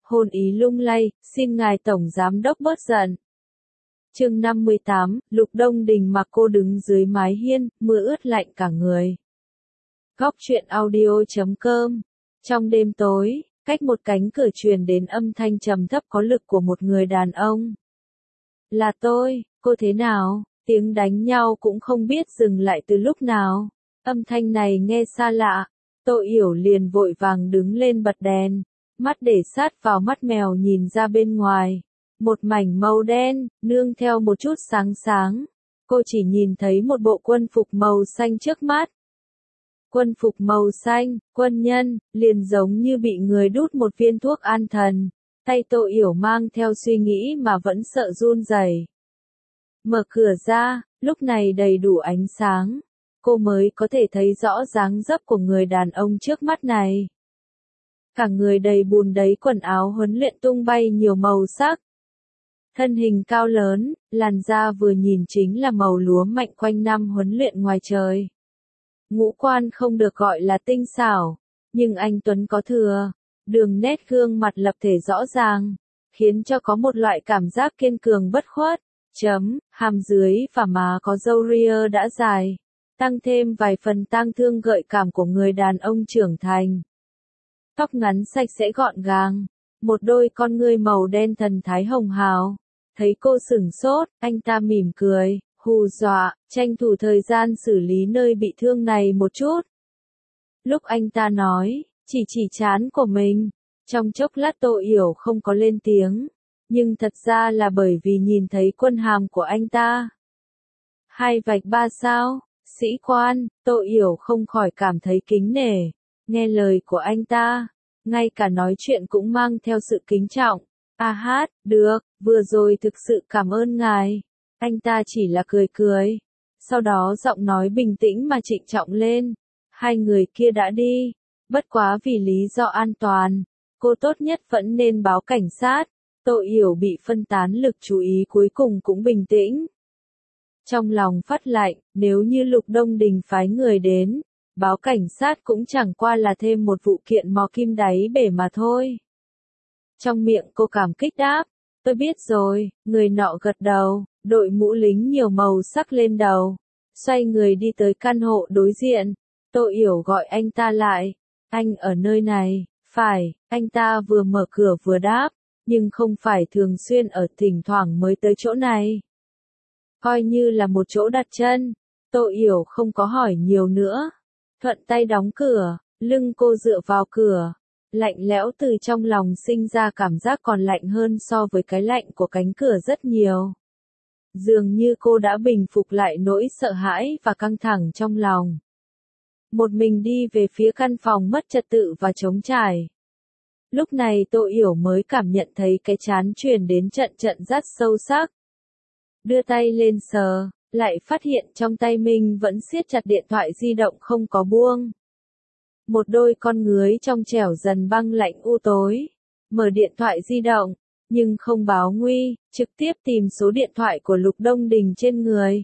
hôn ý lung lay, xin ngài tổng giám đốc bớt giận. Chương 58, Lục Đông Đình mặc cô đứng dưới mái hiên, mưa ướt lạnh cả người. Góc truyện audio.com. Trong đêm tối, cách một cánh cửa truyền đến âm thanh trầm thấp có lực của một người đàn ông. Là tôi, cô thế nào? Tiếng đánh nhau cũng không biết dừng lại từ lúc nào. Âm thanh này nghe xa lạ. Tô Yểu liền vội vàng đứng lên bật đèn, mắt để sát vào mắt mèo nhìn ra bên ngoài. Một mảnh màu đen, nương theo một chút sáng sáng. Cô chỉ nhìn thấy một bộ quân phục màu xanh trước mắt. Quân phục màu xanh, quân nhân, liền giống như bị người đút một viên thuốc an thần. Tay Tô Yểu mang theo suy nghĩ mà vẫn sợ run rẩy. Mở cửa ra, lúc này đầy đủ ánh sáng. Cô mới có thể thấy rõ dáng dấp của người đàn ông trước mắt này. Cả người đầy bùn đầy quần áo huấn luyện tung bay nhiều màu sắc. Thân hình cao lớn, làn da vừa nhìn chính là màu lúa mạnh quanh năm huấn luyện ngoài trời. Ngũ quan không được gọi là tinh xảo, nhưng anh tuấn có thừa, đường nét gương mặt lập thể rõ ràng, khiến cho có một loại cảm giác kiên cường bất khuất. Hàm dưới và má có râu ria đã dài, tăng thêm vài phần tang thương gợi cảm của người đàn ông trưởng thành. Tóc ngắn sạch sẽ gọn gàng, một đôi con ngươi màu đen thần thái hồng hào. Thấy cô sửng sốt, anh ta mỉm cười, hù dọa, tranh thủ thời gian xử lý nơi bị thương này một chút. Lúc anh ta nói, chỉ trán của mình, trong chốc lát Tô Yểu không có lên tiếng, nhưng thật ra là bởi vì nhìn thấy quân hàm của anh ta. 2 vạch 3 sao, sĩ quan, Tô Yểu không khỏi cảm thấy kính nể, nghe lời của anh ta, ngay cả nói chuyện cũng mang theo sự kính trọng. Được, vừa rồi thực sự cảm ơn ngài. Anh ta chỉ là cười cười. Sau đó giọng nói bình tĩnh mà trịnh trọng lên. Hai người kia đã đi. Bất quá vì lý do an toàn, cô tốt nhất vẫn nên báo cảnh sát. Tô Yểu bị phân tán lực chú ý cuối cùng cũng bình tĩnh. Trong lòng phát lạnh, nếu như Lục Đông Đình phái người đến, báo cảnh sát cũng chẳng qua là thêm một vụ kiện mò kim đáy bể mà thôi. Trong miệng cô cảm kích đáp, tôi biết rồi, người nọ gật đầu, đội mũ lính nhiều màu sắc lên đầu, xoay người đi tới căn hộ đối diện. Tô Yểu gọi anh ta lại, anh ở nơi này, phải, anh ta vừa mở cửa vừa đáp, nhưng không phải thường xuyên ở, thỉnh thoảng mới tới chỗ này. Coi như là một chỗ đặt chân, Tô Yểu không có hỏi nhiều nữa, thuận tay đóng cửa, lưng cô dựa vào cửa. Lạnh lẽo từ trong lòng sinh ra cảm giác còn lạnh hơn so với cái lạnh của cánh cửa rất nhiều. Dường như cô đã bình phục lại nỗi sợ hãi và căng thẳng trong lòng. Một mình đi về phía căn phòng mất trật tự và trống trải. Lúc này Tô Yểu mới cảm nhận thấy cái trán truyền đến trận rát sâu sắc. Đưa tay lên sờ, lại phát hiện trong tay mình vẫn siết chặt điện thoại di động không có buông. Một đôi con ngứa trong trẻo dần băng lạnh u tối. Mở điện thoại di động, nhưng không báo nguy, trực tiếp tìm số điện thoại của Lục Đông Đình trên người.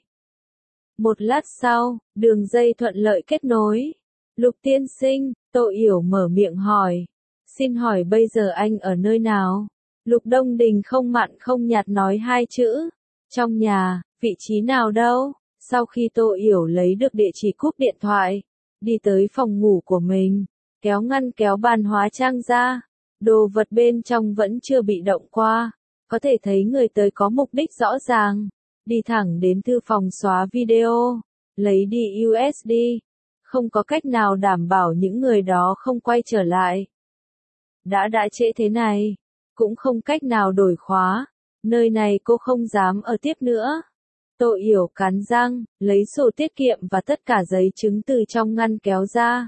Một lát sau, đường dây thuận lợi kết nối. Lục tiên sinh, Tô Yểu mở miệng hỏi. Xin hỏi bây giờ anh ở nơi nào? Lục Đông Đình không mặn không nhạt nói 2 chữ. Trong nhà, vị trí nào đâu? Sau khi Tô Yểu lấy được địa chỉ cúp điện thoại, đi tới phòng ngủ của mình, kéo ngăn kéo bàn hóa trang ra, đồ vật bên trong vẫn chưa bị động qua, có thể thấy người tới có mục đích rõ ràng, đi thẳng đến thư phòng xóa video, lấy đi USD, không có cách nào đảm bảo những người đó không quay trở lại. Đã trễ thế này, cũng không cách nào đổi khóa, nơi này cô không dám ở tiếp nữa. Tô Yểu cắn răng, lấy sổ tiết kiệm và tất cả giấy chứng từ trong ngăn kéo ra.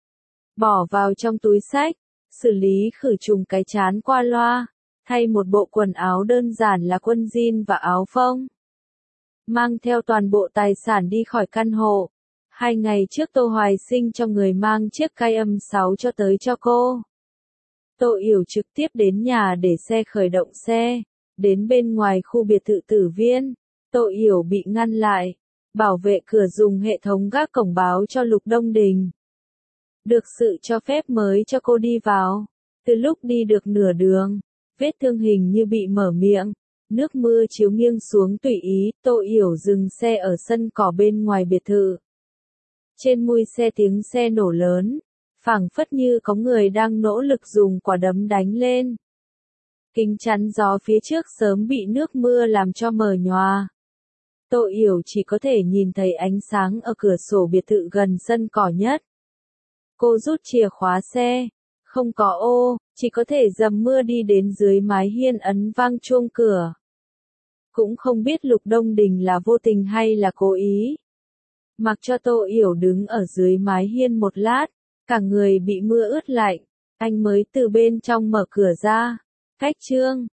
Bỏ vào trong túi xách, xử lý khử trùng cái chán qua loa, thay một bộ quần áo đơn giản là quân jean và áo phông. Mang theo toàn bộ tài sản đi khỏi căn hộ. 2 ngày trước Tô Hoài Sinh cho người mang chiếc cây âm 6 cho tới cho cô. Tô Yểu trực tiếp đến nhà để xe khởi động xe, đến bên ngoài khu biệt thự Tử Viên. Tô Yểu bị ngăn lại, bảo vệ cửa dùng hệ thống gác cổng báo cho Lục Đông Đình. Được sự cho phép mới cho cô đi vào. Từ lúc đi được nửa đường, vết thương hình như bị mở miệng. Nước mưa chiếu nghiêng xuống tùy ý, Tô Yểu dừng xe ở sân cỏ bên ngoài biệt thự. Trên mui xe tiếng xe nổ lớn, phảng phất như có người đang nỗ lực dùng quả đấm đánh lên. Kính chắn gió phía trước sớm bị nước mưa làm cho mờ nhòa. Tô Yểu chỉ có thể nhìn thấy ánh sáng ở cửa sổ biệt thự gần sân cỏ nhất. Cô rút chìa khóa xe, không có ô, chỉ có thể dầm mưa đi đến dưới mái hiên ấn vang chuông cửa. Cũng không biết Lục Đông Đình là vô tình hay là cố ý. Mặc cho Tô Yểu đứng ở dưới mái hiên một lát, cả người bị mưa ướt lạnh, anh mới từ bên trong mở cửa ra. Cách Trương,